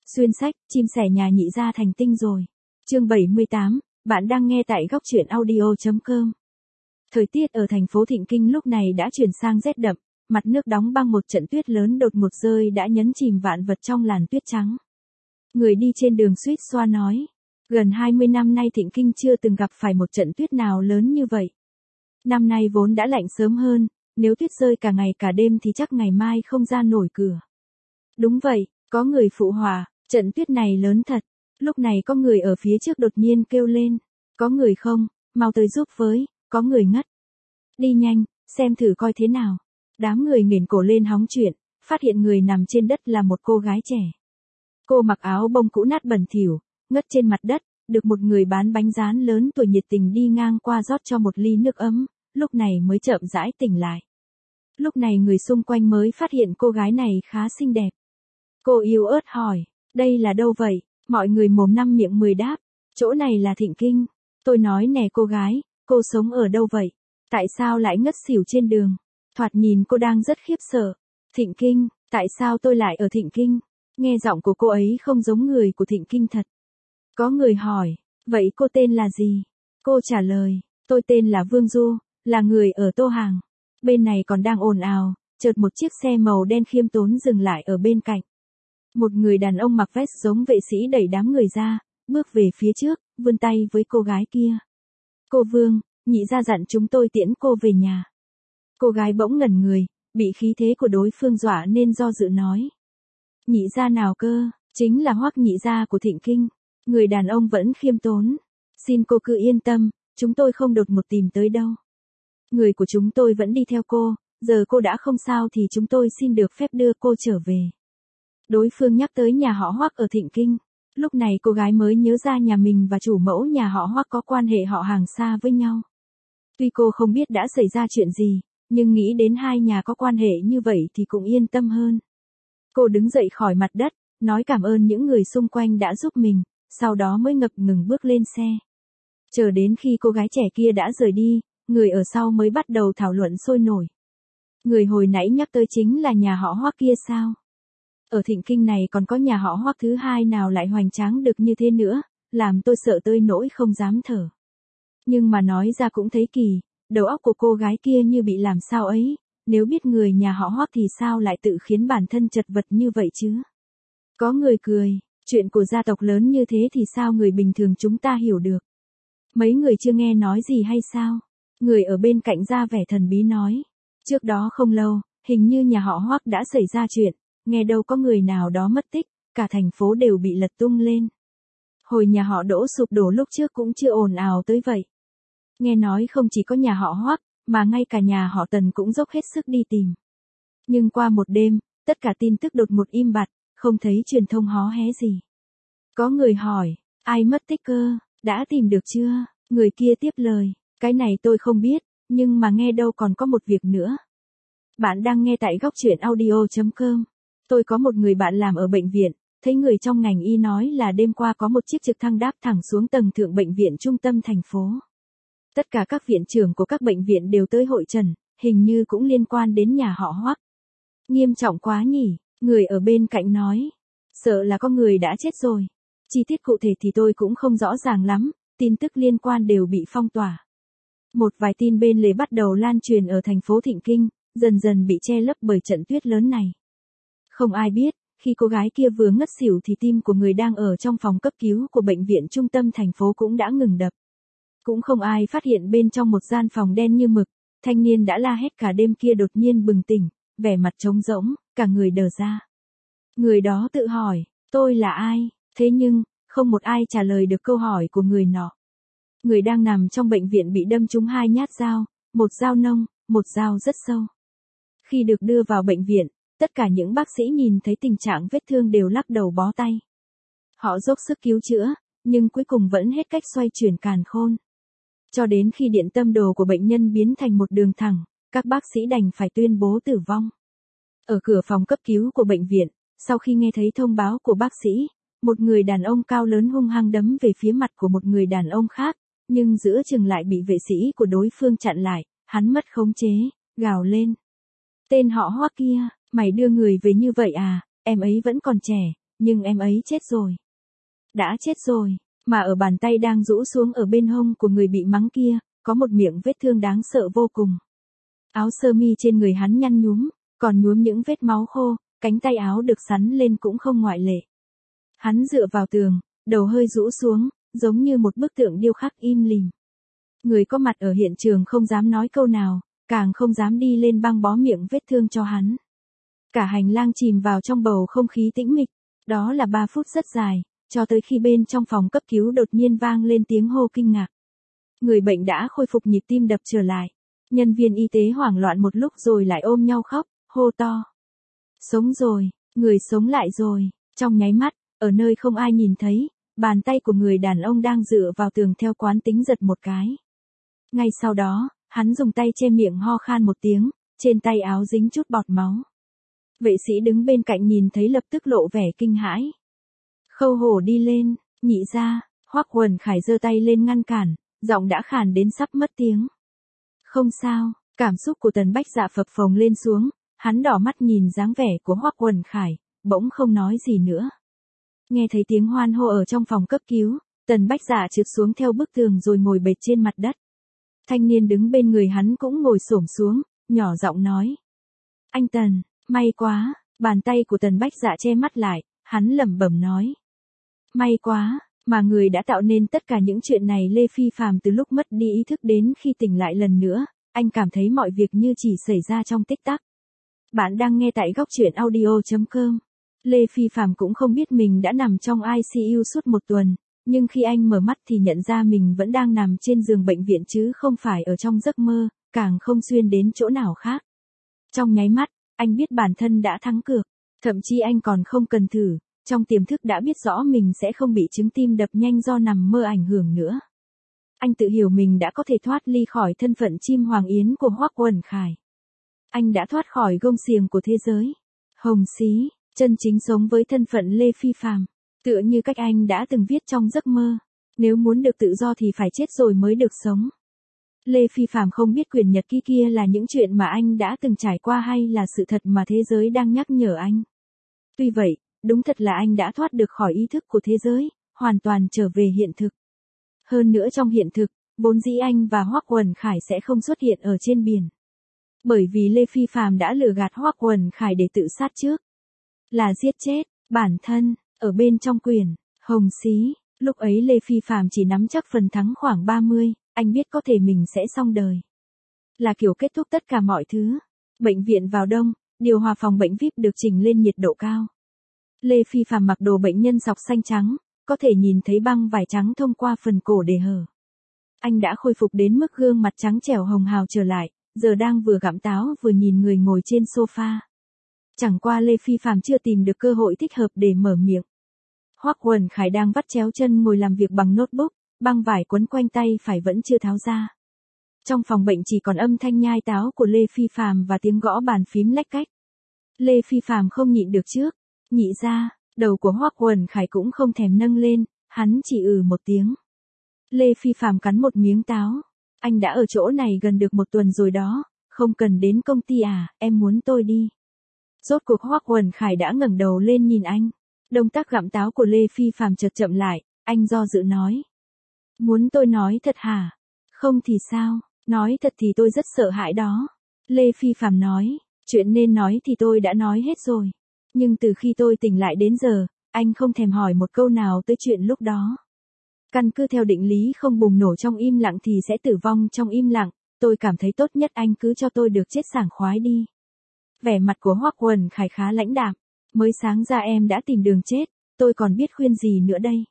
Xuyên sách, chim sẻ nhà nhị gia thành tinh rồi. Chương 78, bạn đang nghe tại góc truyện audio.com. Thời tiết ở thành phố Thịnh Kinh lúc này đã chuyển sang rét đậm, mặt nước đóng băng, một trận tuyết lớn đột ngột rơi đã nhấn chìm vạn vật trong làn tuyết trắng. Người đi trên đường suýt xoa nói, gần 20 năm nay Thịnh Kinh chưa từng gặp phải một trận tuyết nào lớn như vậy. Năm nay vốn đã lạnh sớm hơn, nếu tuyết rơi cả ngày cả đêm thì chắc ngày mai không ra nổi cửa. Đúng vậy, có người phụ họa, trận tuyết này lớn thật. Lúc này có người ở phía trước đột nhiên kêu lên, có người không, mau tới giúp với, có người ngất. Đi nhanh, xem thử coi thế nào. Đám người nghển cổ lên hóng chuyện, phát hiện người nằm trên đất là một cô gái trẻ. Cô mặc áo bông cũ nát bẩn thỉu, ngất trên mặt đất, được một người bán bánh rán lớn tuổi nhiệt tình đi ngang qua rót cho một ly nước ấm, lúc này mới chậm rãi tỉnh lại. Lúc này người xung quanh mới phát hiện cô gái này khá xinh đẹp. Cô yếu ớt hỏi, đây là đâu vậy? Mọi người mồm năm miệng mười đáp, chỗ này là Thịnh Kinh. Tôi nói nè cô gái, cô sống ở đâu vậy? Tại sao lại ngất xỉu trên đường? Thoạt nhìn cô đang rất khiếp sợ. Thịnh Kinh, tại sao tôi lại ở Thịnh Kinh? Nghe giọng của cô ấy không giống người của Thịnh Kinh thật. Có người hỏi, vậy cô tên là gì? Cô trả lời, tôi tên là Vương Du, là người ở Tô Hàng. Bên này còn đang ồn ào, chợt một chiếc xe màu đen khiêm tốn dừng lại ở bên cạnh. Một người đàn ông mặc vest giống vệ sĩ đẩy đám người ra, bước về phía trước, vươn tay với cô gái kia. Cô Vương, nhị gia dặn chúng tôi tiễn cô về nhà. Cô gái bỗng ngẩn người, bị khí thế của đối phương dọa nên do dự nói. Nhị gia nào cơ, chính là Hoắc nhị gia của Thịnh Kinh. Người đàn ông vẫn khiêm tốn. Xin cô cứ yên tâm, chúng tôi không đột ngột tìm tới đâu. Người của chúng tôi vẫn đi theo cô, giờ cô đã không sao thì chúng tôi xin được phép đưa cô trở về. Đối phương nhắc tới nhà họ Hoắc ở Thịnh Kinh. Lúc này cô gái mới nhớ ra nhà mình và chủ mẫu nhà họ Hoắc có quan hệ họ hàng xa với nhau. Tuy cô không biết đã xảy ra chuyện gì, nhưng nghĩ đến hai nhà có quan hệ như vậy thì cũng yên tâm hơn. Cô đứng dậy khỏi mặt đất, nói cảm ơn những người xung quanh đã giúp mình, sau đó mới ngập ngừng bước lên xe. Chờ đến khi cô gái trẻ kia đã rời đi, người ở sau mới bắt đầu thảo luận sôi nổi. Người hồi nãy nhắc tới chính là nhà họ Hoắc kia sao? Ở Thịnh Kinh này còn có nhà họ Hoắc thứ hai nào lại hoành tráng được như thế nữa, làm tôi sợ tới nỗi không dám thở. Nhưng mà nói ra cũng thấy kỳ, đầu óc của cô gái kia như bị làm sao ấy, nếu biết người nhà họ Hoắc thì sao lại tự khiến bản thân chật vật như vậy chứ? Có người cười, chuyện của gia tộc lớn như thế thì sao người bình thường chúng ta hiểu được? Mấy người chưa nghe nói gì hay sao? Người ở bên cạnh ra vẻ thần bí nói. Trước đó không lâu, hình như nhà họ Hoắc đã xảy ra chuyện, nghe đâu có người nào đó mất tích, cả thành phố đều bị lật tung lên. Hồi nhà họ Đỗ sụp đổ lúc trước cũng chưa ồn ào tới vậy. Nghe nói không chỉ có nhà họ Hoắc, mà ngay cả nhà họ Tần cũng dốc hết sức đi tìm. Nhưng qua một đêm, tất cả tin tức đột ngột im bặt, không thấy truyền thông hó hé gì. Có người hỏi, ai mất tích cơ, đã tìm được chưa? Người kia tiếp lời, cái này tôi không biết, nhưng mà nghe đâu còn có một việc nữa. Bạn đang nghe tại góc truyện audio.com. Tôi có một người bạn làm ở bệnh viện, thấy người trong ngành y nói là đêm qua có một chiếc trực thăng đáp thẳng xuống tầng thượng bệnh viện trung tâm thành phố. Tất cả các viện trưởng của các bệnh viện đều tới hội trần, hình như cũng liên quan đến nhà họ Hoắc. Nghiêm trọng quá nhỉ, người ở bên cạnh nói. Sợ là có người đã chết rồi. Chi tiết cụ thể thì tôi cũng không rõ ràng lắm, tin tức liên quan đều bị phong tỏa. Một vài tin bên lề bắt đầu lan truyền ở thành phố Thịnh Kinh, dần dần bị che lấp bởi trận tuyết lớn này. Không ai biết, khi cô gái kia vừa ngất xỉu thì tim của người đang ở trong phòng cấp cứu của bệnh viện trung tâm thành phố cũng đã ngừng đập. Cũng không ai phát hiện bên trong một gian phòng đen như mực, thanh niên đã la hét cả đêm kia đột nhiên bừng tỉnh, vẻ mặt trống rỗng, cả người đờ ra. Người đó tự hỏi, tôi là ai? Thế nhưng, không một ai trả lời được câu hỏi của người nọ. Người đang nằm trong bệnh viện bị đâm trúng 2 nhát dao, một dao nông, một dao rất sâu. Khi được đưa vào bệnh viện, tất cả những bác sĩ nhìn thấy tình trạng vết thương đều lắc đầu bó tay. Họ dốc sức cứu chữa, nhưng cuối cùng vẫn hết cách xoay chuyển càn khôn. Cho đến khi điện tâm đồ của bệnh nhân biến thành một đường thẳng, các bác sĩ đành phải tuyên bố tử vong. Ở cửa phòng cấp cứu của bệnh viện, sau khi nghe thấy thông báo của bác sĩ, một người đàn ông cao lớn hung hăng đấm về phía mặt của một người đàn ông khác, nhưng giữa chừng lại bị vệ sĩ của đối phương chặn lại, hắn mất khống chế, gào lên. Tên họ Hoắc kia, mày đưa người về như vậy à, em ấy vẫn còn trẻ, nhưng em ấy chết rồi. Đã chết rồi, mà ở bàn tay đang rũ xuống ở bên hông của người bị mắng kia, có một miệng vết thương đáng sợ vô cùng. Áo sơ mi trên người hắn nhăn nhúm, còn nhuốm những vết máu khô, cánh tay áo được xắn lên cũng không ngoại lệ. Hắn dựa vào tường, đầu hơi rũ xuống, giống như một bức tượng điêu khắc im lìm. Người có mặt ở hiện trường không dám nói câu nào, càng không dám đi lên băng bó miệng vết thương cho hắn. Cả hành lang chìm vào trong bầu không khí tĩnh mịch, đó là 3 phút rất dài, cho tới khi bên trong phòng cấp cứu đột nhiên vang lên tiếng hô kinh ngạc. Người bệnh đã khôi phục nhịp tim đập trở lại. Nhân viên y tế hoảng loạn một lúc rồi lại ôm nhau khóc, hô to. Sống rồi, người sống lại rồi. Trong nháy mắt, ở nơi không ai nhìn thấy, bàn tay của người đàn ông đang dựa vào tường theo quán tính giật một cái. Ngay sau đó, hắn dùng tay che miệng ho khan một tiếng, trên tay áo dính chút bọt máu. Vệ sĩ đứng bên cạnh nhìn thấy lập tức lộ vẻ kinh hãi. Khâu Hổ đi lên, Nhị gia. Hoắc Quần Khải giơ tay lên ngăn cản, giọng đã khàn đến sắp mất tiếng. Không sao, cảm xúc của Tần Bách Dạ phập phồng lên xuống, hắn đỏ mắt nhìn dáng vẻ của Hoắc Quần Khải, bỗng không nói gì nữa. Nghe thấy tiếng hoan hô ở trong phòng cấp cứu, Tần Bách Dạ trượt xuống theo bức tường rồi ngồi bệt trên mặt đất. Thanh niên đứng bên người hắn cũng ngồi xổm xuống, nhỏ giọng nói. Anh Tần, may quá, bàn tay của Tần Bách Dạ che mắt lại, hắn lẩm bẩm nói. May quá, mà người đã tạo nên tất cả những chuyện này Lê Phi Phàm từ lúc mất đi ý thức đến khi tỉnh lại lần nữa, anh cảm thấy mọi việc như chỉ xảy ra trong tích tắc. Bạn đang nghe tại góc truyện audio.com. Lê Phi Phàm cũng không biết mình đã nằm trong ICU suốt 1 tuần, nhưng khi anh mở mắt thì nhận ra mình vẫn đang nằm trên giường bệnh viện chứ không phải ở trong giấc mơ, càng không xuyên đến chỗ nào khác. Trong nháy mắt, anh biết bản thân đã thắng cược, thậm chí anh còn không cần thử, trong tiềm thức đã biết rõ mình sẽ không bị chứng tim đập nhanh do nằm mơ ảnh hưởng nữa. Anh tự hiểu mình đã có thể thoát ly khỏi thân phận chim hoàng yến của Hoắc Quần Khải. Anh đã thoát khỏi gông xiềng của thế giới. Hồng xí, chân chính sống với thân phận Lê Phi Phàm, tựa như cách anh đã từng viết trong giấc mơ. Nếu muốn được tự do thì phải chết rồi mới được sống. Lê Phi Phàm không biết quyển nhật ký kia là những chuyện mà anh đã từng trải qua hay là sự thật mà thế giới đang nhắc nhở anh. Tuy vậy, đúng thật là anh đã thoát được khỏi ý thức của thế giới, hoàn toàn trở về hiện thực. Hơn nữa trong hiện thực, vốn dĩ anh và Hoắc Quần Khải sẽ không xuất hiện ở trên biển. Bởi vì Lê Phi Phàm đã lừa gạt Hoắc Quần Khải để tự sát trước. Là giết chết bản thân, ở bên trong quyển Hồng xí, lúc ấy Lê Phi Phàm chỉ nắm chắc phần thắng khoảng 30, anh biết có thể mình sẽ xong đời. Là kiểu kết thúc tất cả mọi thứ. Bệnh viện vào đông, điều hòa phòng bệnh VIP được chỉnh lên nhiệt độ cao. Lê Phi Phàm mặc đồ bệnh nhân sọc xanh trắng, có thể nhìn thấy băng vải trắng thông qua phần cổ để hở. Anh đã khôi phục đến mức gương mặt trắng trẻo hồng hào trở lại, giờ đang vừa gặm táo vừa nhìn người ngồi trên sofa. Chẳng qua Lê Phi Phàm chưa tìm được cơ hội thích hợp để mở miệng. Hoắc Quần Khải đang vắt chéo chân ngồi làm việc bằng notebook, băng vải quấn quanh tay phải vẫn chưa tháo ra. Trong phòng bệnh chỉ còn âm thanh nhai táo của Lê Phi Phàm và tiếng gõ bàn phím lách cách. Lê Phi Phàm không nhịn được trước, Nhị gia. Đầu của Hoắc Quần Khải cũng không thèm nâng lên, hắn chỉ một tiếng. Lê Phi Phàm cắn một miếng táo. Anh đã ở chỗ này gần được 1 tuần rồi đó, không cần đến công ty à, em muốn tôi đi. Rốt cuộc Hoắc Quần Khải đã ngẩng đầu lên nhìn anh. Động tác gặm táo của Lê Phi Phàm chợt chậm lại, anh do dự nói. Muốn tôi nói thật hả? Không thì sao, nói thật thì tôi rất sợ hãi đó. Lê Phi Phàm nói, chuyện nên nói thì tôi đã nói hết rồi. Nhưng từ khi tôi tỉnh lại đến giờ, anh không thèm hỏi một câu nào tới chuyện lúc đó. Căn cứ theo định lý không bùng nổ trong im lặng thì sẽ tử vong trong im lặng, tôi cảm thấy tốt nhất anh cứ cho tôi được chết sảng khoái đi. Vẻ mặt của Hoắc Quần Khải khá lãnh đạm, mới sáng ra em đã tìm đường chết, tôi còn biết khuyên gì nữa đây.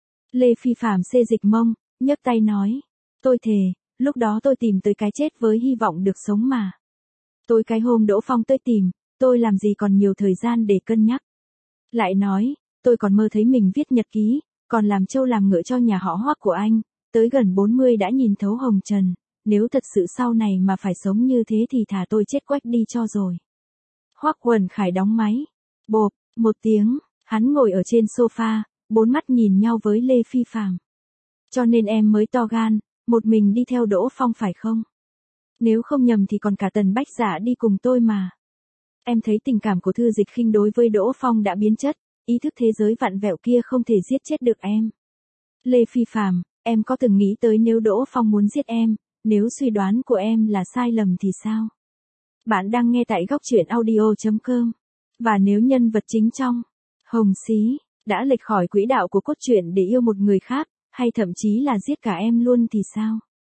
Lê Phi Phàm xê dịch mông, nhấc tay nói, tôi thề, lúc đó tôi tìm tới cái chết với hy vọng được sống mà. Tôi cái hôm Đỗ Phong tới tìm, tôi làm gì còn nhiều thời gian để cân nhắc. Lại nói, tôi còn mơ thấy mình viết nhật ký, còn làm trâu làm ngựa cho nhà họ Hoắc của anh, tới gần 40 đã nhìn thấu hồng trần, nếu thật sự sau này mà phải sống như thế thì thà tôi chết quách đi cho rồi. Hoắc Quần Khải đóng máy, bộp, một tiếng, hắn ngồi ở trên sofa, 4 mắt nhìn nhau với Lê Phi Phàm. Cho nên em mới to gan, một mình đi theo Đỗ Phong phải không? Nếu không nhầm thì còn cả Tần Bách Dạ đi cùng tôi mà. Em thấy tình cảm của Thư Dịch Khinh đối với Đỗ Phong đã biến chất, ý thức thế giới vặn vẹo kia không thể giết chết được em. Lê Phi Phạm, em có từng nghĩ tới nếu Đỗ Phong muốn giết em, nếu suy đoán của em là sai lầm thì sao? Bạn đang nghe tại góc truyện audio.com. Và nếu nhân vật chính trong Hồng Xí đã lệch khỏi quỹ đạo của cốt truyện để yêu một người khác, hay thậm chí là giết cả em luôn thì sao?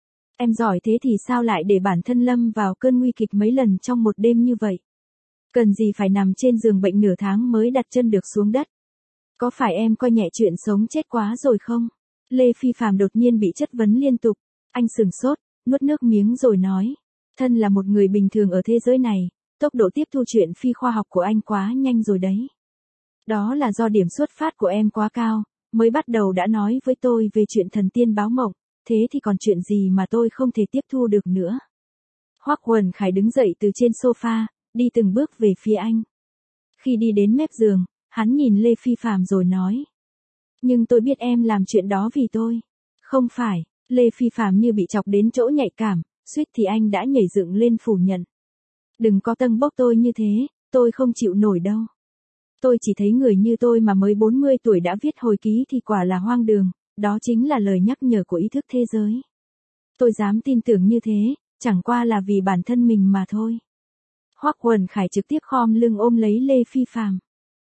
Em giỏi thế thì sao lại để bản thân lâm vào cơn nguy kịch mấy lần trong một đêm như vậy? Cần gì phải nằm trên giường bệnh nửa tháng mới đặt chân được xuống đất? Có phải em coi nhẹ chuyện sống chết quá rồi không? Lê Phi Phạm đột nhiên bị chất vấn liên tục. Anh sửng sốt, nuốt nước miếng rồi nói. Thân là một người bình thường ở thế giới này, tốc độ tiếp thu chuyện phi khoa học của anh quá nhanh rồi đấy. Đó là do điểm xuất phát của em quá cao, mới bắt đầu đã nói với tôi về chuyện thần tiên báo mộng, thế thì còn chuyện gì mà tôi không thể tiếp thu được nữa. Hoắc Quần Khải đứng dậy từ trên sofa, đi từng bước về phía anh. Khi đi đến mép giường, hắn nhìn Lê Phi Phạm rồi nói. Nhưng tôi biết em làm chuyện đó vì tôi. Không phải, Lê Phi Phạm như bị chọc đến chỗ nhạy cảm, suýt thì anh đã nhảy dựng lên phủ nhận. Đừng có tâng bốc tôi như thế, tôi không chịu nổi đâu. Tôi chỉ thấy người như tôi mà mới 40 tuổi đã viết hồi ký thì quả là hoang đường, đó chính là lời nhắc nhở của ý thức thế giới. Tôi dám tin tưởng như thế, chẳng qua là vì bản thân mình mà thôi. Hoắc Quần Khải trực tiếp khom lưng ôm lấy Lê Phi Phạm.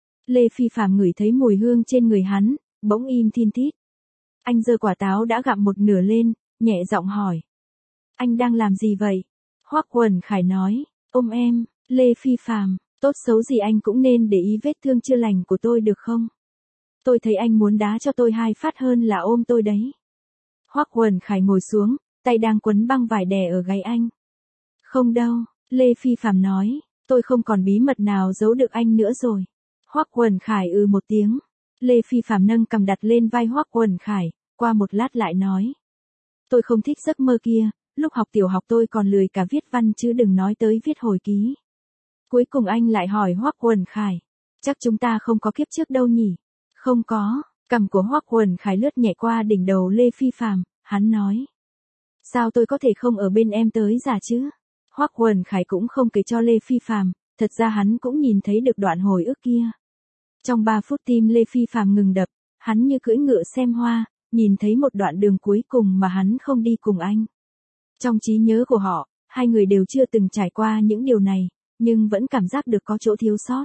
Lê Phi Phạm ngửi thấy mùi hương trên người hắn, bỗng im thin thít. Anh giơ quả táo đã gặm một nửa lên, nhẹ giọng hỏi. Anh đang làm gì vậy? Hoắc Quần Khải nói, ôm em. Lê Phi Phạm, tốt xấu gì anh cũng nên để ý vết thương chưa lành của tôi được không? Tôi thấy anh muốn đá cho tôi 2 phát hơn là ôm tôi đấy. Hoắc Quần Khải ngồi xuống, tay đang quấn băng vải đè ở gáy anh. Không đâu, Lê Phi Phạm nói, tôi không còn bí mật nào giấu được anh nữa rồi. Hoắc Quần Khải một tiếng. Lê Phi Phạm nâng cằm đặt lên vai Hoắc Quần Khải, qua một lát lại nói. Tôi không thích giấc mơ kia, lúc học tiểu học tôi còn lười cả viết văn chứ đừng nói tới viết hồi ký. Cuối cùng anh lại hỏi Hoắc Quần Khải. Chắc chúng ta không có kiếp trước đâu nhỉ? Không có, cằm của Hoắc Quần Khải lướt nhẹ qua đỉnh đầu Lê Phi Phạm, hắn nói. Sao tôi có thể không ở bên em tới già chứ? Hoắc Quần Khải cũng không kể cho Lê Phi Phạm, thật ra hắn cũng nhìn thấy được đoạn hồi ức kia. Trong 3 phút tim Lê Phi Phạm ngừng đập, hắn như cưỡi ngựa xem hoa, nhìn thấy một đoạn đường cuối cùng mà hắn không đi cùng anh. Trong trí nhớ của họ, hai người đều chưa từng trải qua những điều này, nhưng vẫn cảm giác được có chỗ thiếu sót.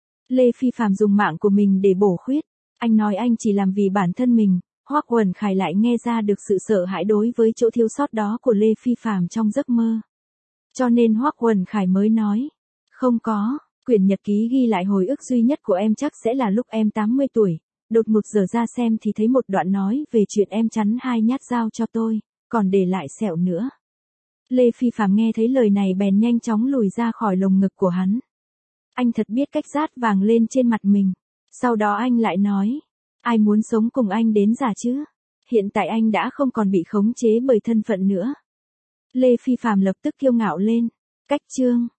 Lê Phi Phạm dùng mạng của mình để bổ khuyết, anh nói anh chỉ làm vì bản thân mình, Hoắc Quần Khải lại nghe ra được sự sợ hãi đối với chỗ thiếu sót đó của Lê Phi Phạm trong giấc mơ. Cho nên Hoắc Quần Khải mới nói, không có, quyển nhật ký ghi lại hồi ức duy nhất của em chắc sẽ là lúc em 80 tuổi, đột ngột giờ ra xem thì thấy một đoạn nói về chuyện em chắn 2 nhát dao cho tôi, còn để lại sẹo nữa. Lê Phi Phạm nghe thấy lời này bèn nhanh chóng lùi ra khỏi lồng ngực của hắn. Anh thật biết cách rát vàng lên trên mặt mình. Sau đó anh lại nói, ai muốn sống cùng anh đến già chứ? Hiện tại anh đã không còn bị khống chế bởi thân phận nữa. Lê Phi Phạm lập tức kiêu ngạo lên. Cách chương